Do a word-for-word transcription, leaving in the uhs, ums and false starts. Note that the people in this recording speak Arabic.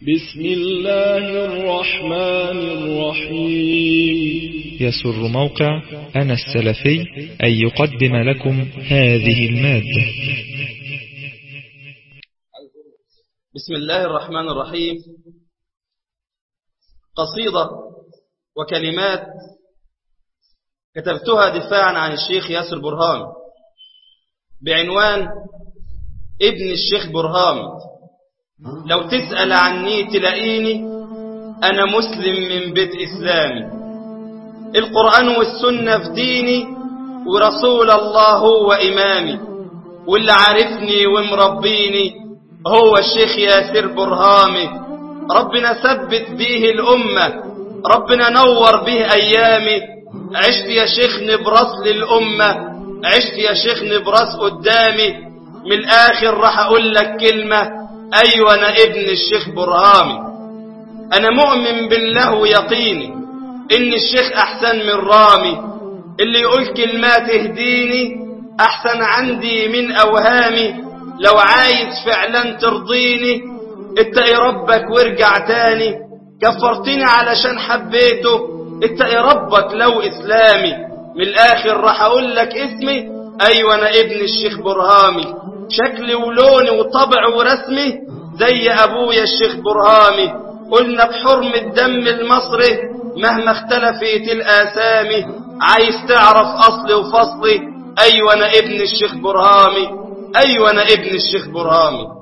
بسم الله الرحمن الرحيم. يسر موقع أنا السلفي أن يقدم لكم هذه المادة. بسم الله الرحمن الرحيم. قصيدة وكلمات كتبتها دفاعا عن الشيخ ياسر برهامي بعنوان ابن الشيخ برهامي. لو تسأل عني تلاقيني أنا مسلم من بيت إسلامي، القرآن والسنة في ديني ورسول الله هو إمامي، واللي عارفني ومربيني هو الشيخ ياسر برهامي. ربنا ثبت به الأمة، ربنا نور به أيامي. عشت يا شيخ نبرس للأمة، عشت يا شيخ نبرس قدامي. من الآخر راح أقول لك كلمة، أيوة أنا ابن الشيخ برهامي. أنا مؤمن بالله ويقيني إن الشيخ أحسن من رامي، اللي يقول كلمات تهديني أحسن عندي من أوهامي. لو عايز فعلا ترضيني اتقي ربك وارجع تاني، كفرتني علشان حبيته اتقي ربك لو إسلامي. من الآخر راح أقول لك اسمي، أيوة أنا ابن الشيخ برهامي. شكلي ولوني وطبع ورسمي زي أبويا الشيخ برهامي. قلنا بحرم الدم المصري مهما اختلفت الآسامي. عايز تعرف أصلي وفصلي، أيوة أنا ابن الشيخ برهامي، أيوة أنا ابن الشيخ برهامي.